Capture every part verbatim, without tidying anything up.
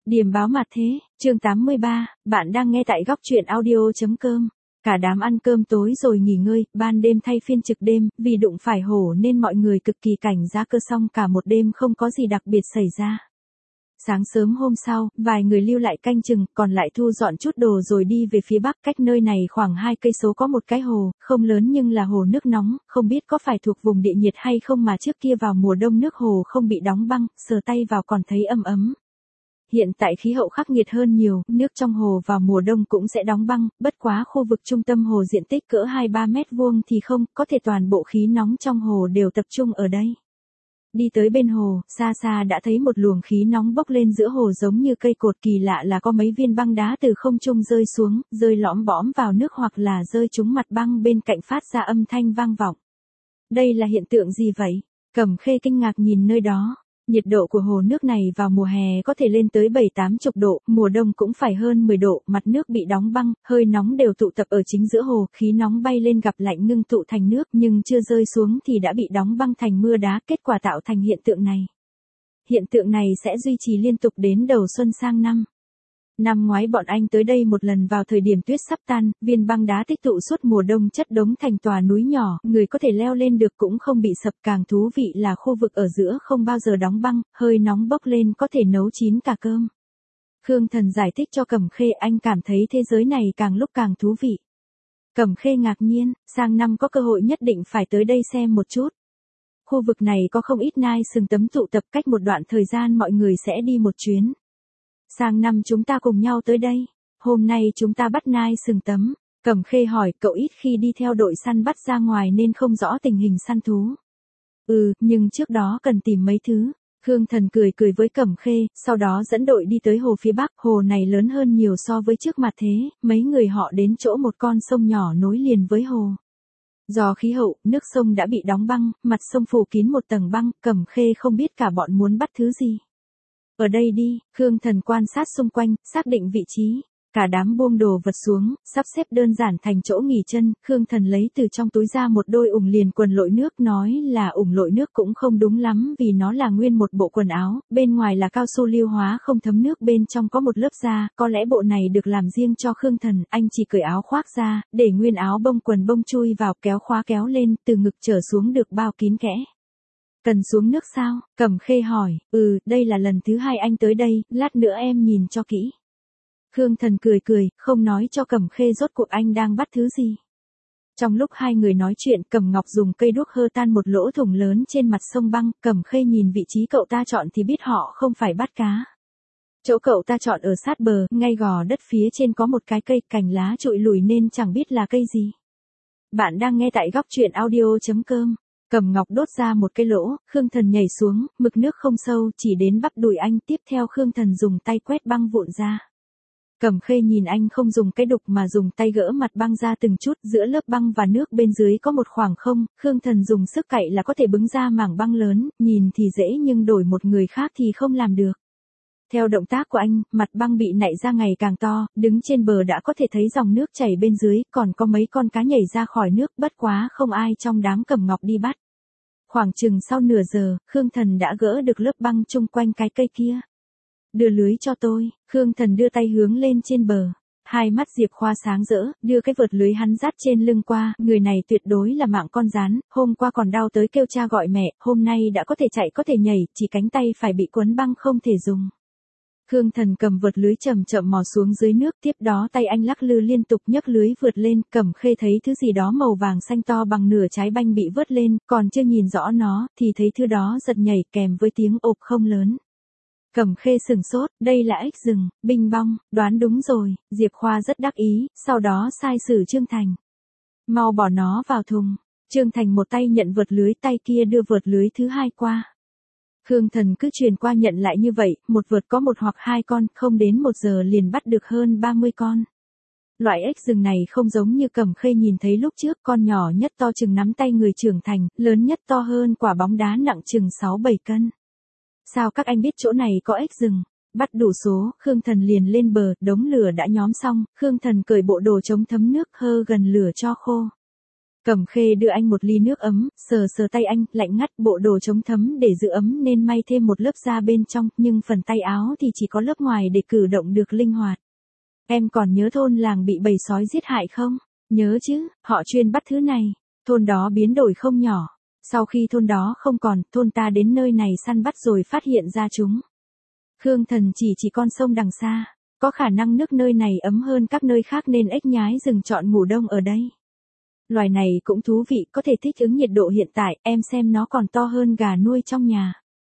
Điềm báo mặt thế, chương tám mươi ba, bạn đang nghe tại góc truyện audio.com. Cả đám ăn cơm tối rồi nghỉ ngơi, ban đêm thay phiên trực đêm, vì đụng phải hổ nên mọi người cực kỳ cảnh giác cơ song cả một đêm không có gì đặc biệt xảy ra. Sáng sớm hôm sau, vài người lưu lại canh chừng, còn lại thu dọn chút đồ rồi đi về phía bắc, cách nơi này khoảng hai cây số có một cái hồ, không lớn nhưng là hồ nước nóng, không biết có phải thuộc vùng địa nhiệt hay không mà trước kia vào mùa đông nước hồ không bị đóng băng, sờ tay vào còn thấy ấm ấm. Hiện tại khí hậu khắc nghiệt hơn nhiều, nước trong hồ vào mùa đông cũng sẽ đóng băng, bất quá khu vực trung tâm hồ diện tích cỡ hai ba mét vuông thì không, có thể toàn bộ khí nóng trong hồ đều tập trung ở đây. Đi tới bên hồ, xa xa đã thấy một luồng khí nóng bốc lên giữa hồ giống như cây cột, kỳ lạ là có mấy viên băng đá từ không trung rơi xuống, rơi lõm bõm vào nước hoặc là rơi trúng mặt băng bên cạnh phát ra âm thanh vang vọng. Đây là hiện tượng gì vậy? Cẩm Khê kinh ngạc nhìn nơi đó. Nhiệt độ của hồ nước này vào mùa hè có thể lên tới bảy tám chục độ, mùa đông cũng phải hơn mười độ, mặt nước bị đóng băng, hơi nóng đều tụ tập ở chính giữa hồ, khí nóng bay lên gặp lạnh ngưng tụ thành nước nhưng chưa rơi xuống thì đã bị đóng băng thành mưa đá, kết quả tạo thành hiện tượng này. Hiện tượng này sẽ duy trì liên tục đến đầu xuân sang năm. Năm ngoái bọn anh tới đây một lần vào thời điểm tuyết sắp tan, viên băng đá tích tụ suốt mùa đông chất đống thành tòa núi nhỏ, người có thể leo lên được cũng không bị sập, càng thú vị là khu vực ở giữa không bao giờ đóng băng, hơi nóng bốc lên có thể nấu chín cả cơm. Khương Thần giải thích cho Cẩm Khê, anh cảm thấy thế giới này càng lúc càng thú vị. Cẩm Khê ngạc nhiên, sang năm có cơ hội nhất định phải tới đây xem một chút. Khu vực này có không ít nai sừng tấm tụ tập, cách một đoạn thời gian mọi người sẽ đi một chuyến. Sang năm chúng ta cùng nhau tới đây. Hôm nay chúng ta bắt nai sừng tấm. Cẩm Khê hỏi, cậu ít khi đi theo đội săn bắt ra ngoài nên không rõ tình hình săn thú. Ừ, nhưng trước đó cần tìm mấy thứ. Khương Thần cười cười với Cẩm Khê, sau đó dẫn đội đi tới hồ phía bắc. Hồ này lớn hơn nhiều so với trước mặt thế, mấy người họ đến chỗ một con sông nhỏ nối liền với hồ. Do khí hậu, nước sông đã bị đóng băng, mặt sông phủ kín một tầng băng, Cẩm Khê không biết cả bọn muốn bắt thứ gì. Ở đây đi, Khương Thần quan sát xung quanh, xác định vị trí. Cả đám buông đồ vật xuống, sắp xếp đơn giản thành chỗ nghỉ chân. Khương Thần lấy từ trong túi ra một đôi ủng liền quần lội nước, nói là ủng lội nước cũng không đúng lắm vì nó là nguyên một bộ quần áo, bên ngoài là cao su lưu hóa không thấm nước, bên trong có một lớp da, có lẽ bộ này được làm riêng cho Khương Thần, anh chỉ cởi áo khoác ra, để nguyên áo bông quần bông chui vào, kéo khóa kéo lên, từ ngực trở xuống được bao kín kẽ. Cần xuống nước sao? Cẩm Khê hỏi, ừ, đây là lần thứ hai anh tới đây, lát nữa em nhìn cho kỹ. Khương Thần cười cười, không nói cho Cẩm Khê rốt cuộc anh đang bắt thứ gì. Trong lúc hai người nói chuyện, Cẩm Ngọc dùng cây đuốc hơ tan một lỗ thủng lớn trên mặt sông băng, Cẩm Khê nhìn vị trí cậu ta chọn thì biết họ không phải bắt cá. Chỗ cậu ta chọn ở sát bờ, ngay gò đất phía trên có một cái cây, cành lá trụi lùi nên chẳng biết là cây gì. Bạn đang nghe tại góc truyện audio.com. Cẩm Ngọc đốt ra một cái lỗ, Khương Thần nhảy xuống, mực nước không sâu, chỉ đến bắp đùi anh, tiếp theo Khương Thần dùng tay quét băng vụn ra. Cẩm Khê nhìn anh không dùng cái đục mà dùng tay gỡ mặt băng ra từng chút, giữa lớp băng và nước bên dưới có một khoảng không, Khương Thần dùng sức cậy là có thể bứng ra mảng băng lớn, nhìn thì dễ nhưng đổi một người khác thì không làm được. Theo động tác của anh, mặt băng bị nảy ra ngày càng to, đứng trên bờ đã có thể thấy dòng nước chảy bên dưới, còn có mấy con cá nhảy ra khỏi nước, bất quá không ai trong đám Cẩm Ngọc đi bắt. Khoảng chừng sau nửa giờ, Khương Thần đã gỡ được lớp băng chung quanh cái cây kia. Đưa lưới cho tôi, Khương Thần đưa tay hướng lên trên bờ. Hai mắt Diệp Khoa sáng rỡ, đưa cái vợt lưới hắn dắt trên lưng qua, người này tuyệt đối là mạng con rán, hôm qua còn đau tới kêu cha gọi mẹ, hôm nay đã có thể chạy có thể nhảy, chỉ cánh tay phải bị quấn băng không thể dùng. Khương Thần cầm vợt lưới chậm chậm mò xuống dưới nước, tiếp đó tay anh lắc lư liên tục nhấc lưới vượt lên, Cẩm Khê thấy thứ gì đó màu vàng xanh to bằng nửa trái banh bị vớt lên, còn chưa nhìn rõ nó, thì thấy thứ đó giật nhảy kèm với tiếng ộp không lớn. Cẩm Khê sừng sốt, đây là ếch rừng, binh bong, đoán đúng rồi, Diệp Khoa rất đắc ý, sau đó sai sử Trương Thành. Mau bỏ nó vào thùng, Trương Thành một tay nhận vợt lưới, tay kia đưa vợt lưới thứ hai qua. Khương Thần cứ truyền qua nhận lại như vậy, một vợt có một hoặc hai con, không đến một giờ liền bắt được hơn ba mươi con. Loại ếch rừng này không giống như Cẩm Khê nhìn thấy lúc trước, con nhỏ nhất to chừng nắm tay người trưởng thành, lớn nhất to hơn quả bóng đá nặng chừng sáu bảy cân. Sao các anh biết chỗ này có ếch rừng? Bắt đủ số, Khương Thần liền lên bờ, đống lửa đã nhóm xong, Khương Thần cởi bộ đồ chống thấm nước, hơ gần lửa cho khô. Cẩm Khê đưa anh một ly nước ấm, sờ sờ tay anh, lạnh ngắt, bộ đồ chống thấm để giữ ấm nên may thêm một lớp da bên trong, nhưng phần tay áo thì chỉ có lớp ngoài để cử động được linh hoạt. Em còn nhớ thôn làng bị bầy sói giết hại không? Nhớ chứ, họ chuyên bắt thứ này. Thôn đó biến đổi không nhỏ. Sau khi thôn đó không còn, thôn ta đến nơi này săn bắt rồi phát hiện ra chúng. Khương Thần chỉ chỉ con sông đằng xa. Có khả năng nước nơi này ấm hơn các nơi khác nên ếch nhái rừng chọn ngủ đông ở đây. Loài này cũng thú vị, có thể thích ứng nhiệt độ hiện tại, em xem nó còn to hơn gà nuôi trong nhà.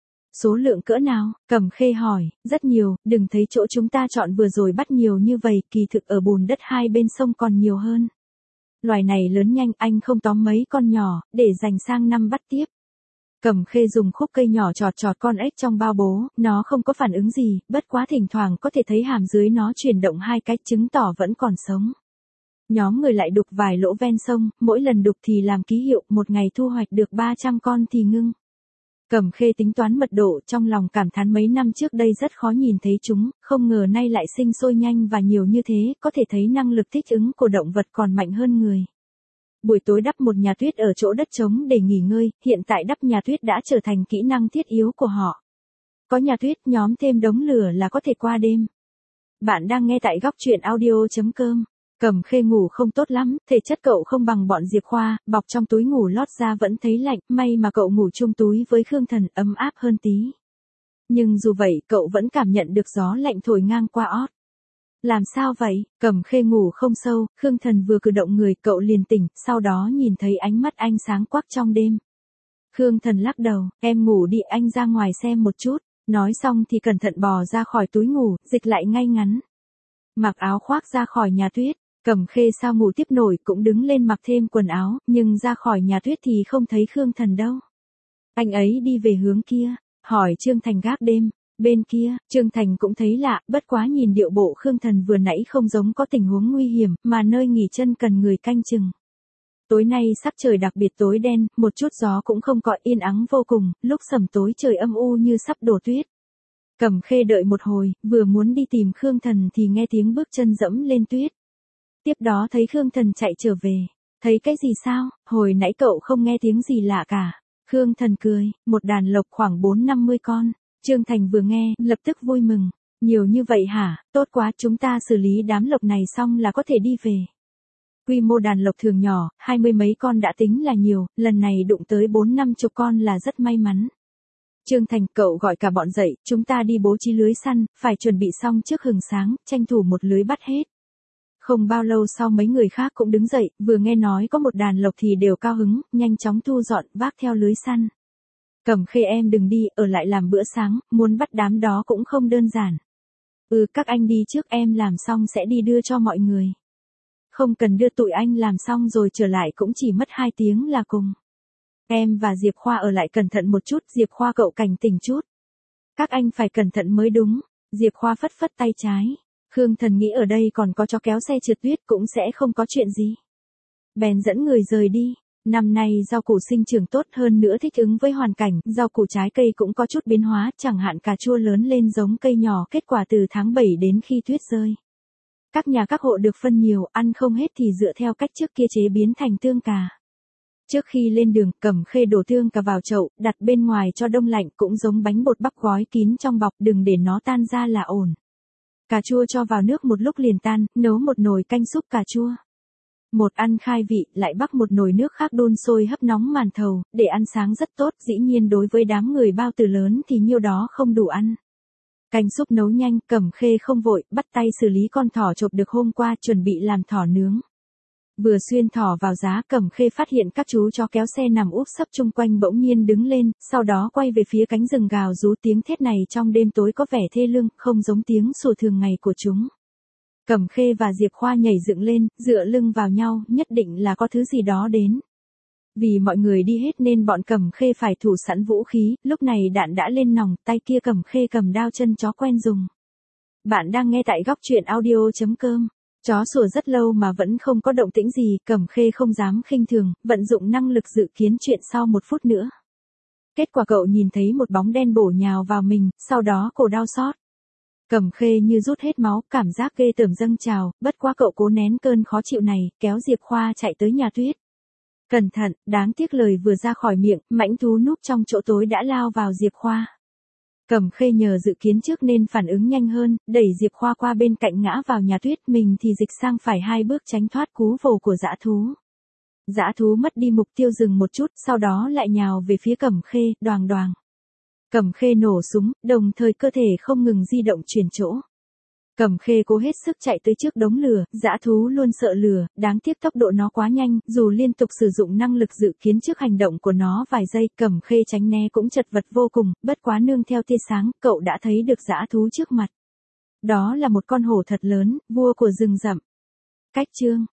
Số lượng cỡ nào? Cẩm Khê hỏi. Rất nhiều, đừng thấy chỗ chúng ta chọn vừa rồi bắt nhiều như vậy, kỳ thực ở bùn đất hai bên sông còn nhiều hơn. Loài này lớn nhanh, anh không tóm mấy con nhỏ, để dành sang năm bắt tiếp. Cẩm Khê dùng khúc cây nhỏ chọt chọt con ếch trong bao bố, nó không có phản ứng gì, bất quá thỉnh thoảng có thể thấy hàm dưới nó chuyển động hai cái, chứng tỏ vẫn còn sống. Nhóm người lại đục vài lỗ ven sông, mỗi lần đục thì làm ký hiệu, một ngày thu hoạch được ba trăm con thì ngưng. Cẩm Khê tính toán mật độ, trong lòng cảm thán mấy năm trước đây rất khó nhìn thấy chúng, không ngờ nay lại sinh sôi nhanh và nhiều như thế, có thể thấy năng lực thích ứng của động vật còn mạnh hơn người. Buổi tối đắp một nhà tuyết ở chỗ đất trống để nghỉ ngơi, hiện tại đắp nhà tuyết đã trở thành kỹ năng thiết yếu của họ. Có nhà tuyết, nhóm thêm đống lửa là có thể qua đêm. Bạn đang nghe tại góc truyện audio chấm com. Cẩm Khê ngủ không tốt lắm, thể chất cậu không bằng bọn Diệp Khoa, bọc trong túi ngủ lót ra vẫn thấy lạnh, may mà cậu ngủ chung túi với Khương Thần, ấm áp hơn tí. Nhưng dù vậy, cậu vẫn cảm nhận được gió lạnh thổi ngang qua ót. Làm sao vậy? Cẩm Khê ngủ không sâu, Khương Thần vừa cử động người, cậu liền tỉnh, sau đó nhìn thấy ánh mắt anh sáng quắc trong đêm. Khương Thần lắc đầu, em ngủ đi, anh ra ngoài xem một chút. Nói xong thì cẩn thận bò ra khỏi túi ngủ, dịch lại ngay ngắn. Mặc áo khoác ra khỏi nhà tuyết. Cẩm Khê sao ngủ tiếp nổi, cũng đứng lên mặc thêm quần áo, nhưng ra khỏi nhà tuyết thì không thấy Khương Thần đâu. Anh ấy đi về hướng kia, hỏi Trương Thành gác đêm. Bên kia, Trương Thành cũng thấy lạ, bất quá nhìn điệu bộ Khương Thần vừa nãy không giống có tình huống nguy hiểm, mà nơi nghỉ chân cần người canh chừng. Tối nay sắc trời đặc biệt tối đen, một chút gió cũng không có, yên ắng vô cùng, lúc sẩm tối trời âm u như sắp đổ tuyết. Cẩm Khê đợi một hồi, vừa muốn đi tìm Khương Thần thì nghe tiếng bước chân dẫm lên tuyết. Tiếp đó thấy Khương Thần chạy trở về. Thấy cái gì sao? Hồi nãy cậu không nghe tiếng gì lạ cả. Khương Thần cười, một đàn lộc khoảng bốn năm mươi con. Trương Thành vừa nghe, lập tức vui mừng. Nhiều như vậy hả? Tốt quá, chúng ta xử lý đám lộc này xong là có thể đi về. Quy mô đàn lộc thường nhỏ, hai mươi mấy con đã tính là nhiều, lần này đụng tới bốn năm chục con là rất may mắn. Trương Thành, cậu gọi cả bọn dậy, chúng ta đi bố trí lưới săn, phải chuẩn bị xong trước hừng sáng, tranh thủ một lưới bắt hết. Không bao lâu sau mấy người khác cũng đứng dậy, vừa nghe nói có một đàn lộc thì đều cao hứng, nhanh chóng thu dọn, vác theo lưới săn. Cẩm Khê em đừng đi, ở lại làm bữa sáng, muốn bắt đám đó cũng không đơn giản. Ừ, các anh đi trước, em làm xong sẽ đi đưa cho mọi người. Không cần đưa, tụi anh làm xong rồi trở lại cũng chỉ mất hai tiếng là cùng. Em và Diệp Khoa ở lại cẩn thận một chút, Diệp Khoa cậu cảnh tỉnh chút. Các anh phải cẩn thận mới đúng. Diệp Khoa phất phất tay trái. Khương Thần nghĩ ở đây còn có chó kéo xe trượt tuyết cũng sẽ không có chuyện gì. Bèn dẫn người rời đi. Năm nay rau củ sinh trưởng tốt hơn nữa, thích ứng với hoàn cảnh, rau củ trái cây cũng có chút biến hóa, chẳng hạn cà chua lớn lên giống cây nhỏ, kết quả từ tháng bảy đến khi tuyết rơi. Các nhà các hộ được phân nhiều, ăn không hết thì dựa theo cách trước kia chế biến thành tương cà. Trước khi lên đường, Cẩm Khê đổ tương cà vào chậu, đặt bên ngoài cho đông lạnh, cũng giống bánh bột bắp gói kín trong bọc, đừng để nó tan ra là ổn. Cà chua cho vào nước một lúc liền tan, nấu một nồi canh súp cà chua. Một ăn khai vị, lại bắc một nồi nước khác đun sôi hấp nóng màn thầu, để ăn sáng rất tốt, dĩ nhiên đối với đám người bao tử lớn thì nhiêu đó không đủ ăn. Canh súp nấu nhanh, Cẩm Khê không vội, bắt tay xử lý con thỏ chộp được hôm qua, chuẩn bị làm thỏ nướng. Vừa xuyên thỏ vào giá, Cẩm Khê phát hiện các chú chó kéo xe nằm úp sấp chung quanh bỗng nhiên đứng lên, sau đó quay về phía cánh rừng gào rú, tiếng thét này trong đêm tối có vẻ thê lương, không giống tiếng sủa thường ngày của chúng. Cẩm Khê và Diệp Khoa nhảy dựng lên, dựa lưng vào nhau, nhất định là có thứ gì đó đến. Vì mọi người đi hết nên bọn Cẩm Khê phải thủ sẵn vũ khí, lúc này đạn đã lên nòng, tay kia Cẩm Khê cầm đao, chân chó quen dùng. Bạn đang nghe tại góc truyện audio chấm com. Chó sủa rất lâu mà vẫn không có động tĩnh gì, Cẩm Khê không dám khinh thường, vận dụng năng lực dự kiến chuyện sau một phút nữa. Kết quả cậu nhìn thấy một bóng đen bổ nhào vào mình, sau đó cổ đau xót. Cẩm Khê như rút hết máu, cảm giác ghê tởm dâng trào, bất quá cậu cố nén cơn khó chịu này, kéo Diệp Khoa chạy tới nhà tuyết. Cẩn thận, đáng tiếc lời vừa ra khỏi miệng, mãnh thú núp trong chỗ tối đã lao vào Diệp Khoa. Cẩm Khê nhờ dự kiến trước nên phản ứng nhanh hơn, đẩy Diệp Khoa qua bên cạnh ngã vào nhà tuyết, mình thì dịch sang phải hai bước tránh thoát cú vồ của dã thú. Dã thú mất đi mục tiêu dừng một chút, sau đó lại nhào về phía Cẩm Khê, đoàng đoàng. Cẩm Khê nổ súng, đồng thời cơ thể không ngừng di động chuyển chỗ. Cẩm Khê cố hết sức chạy tới trước đống lửa, dã thú luôn sợ lửa, đáng tiếc tốc độ nó quá nhanh, dù liên tục sử dụng năng lực dự kiến trước hành động của nó vài giây, Cẩm Khê tránh né cũng chật vật vô cùng, bất quá nương theo tia sáng, cậu đã thấy được dã thú trước mặt. Đó là một con hổ thật lớn, vua của rừng rậm. Cách chương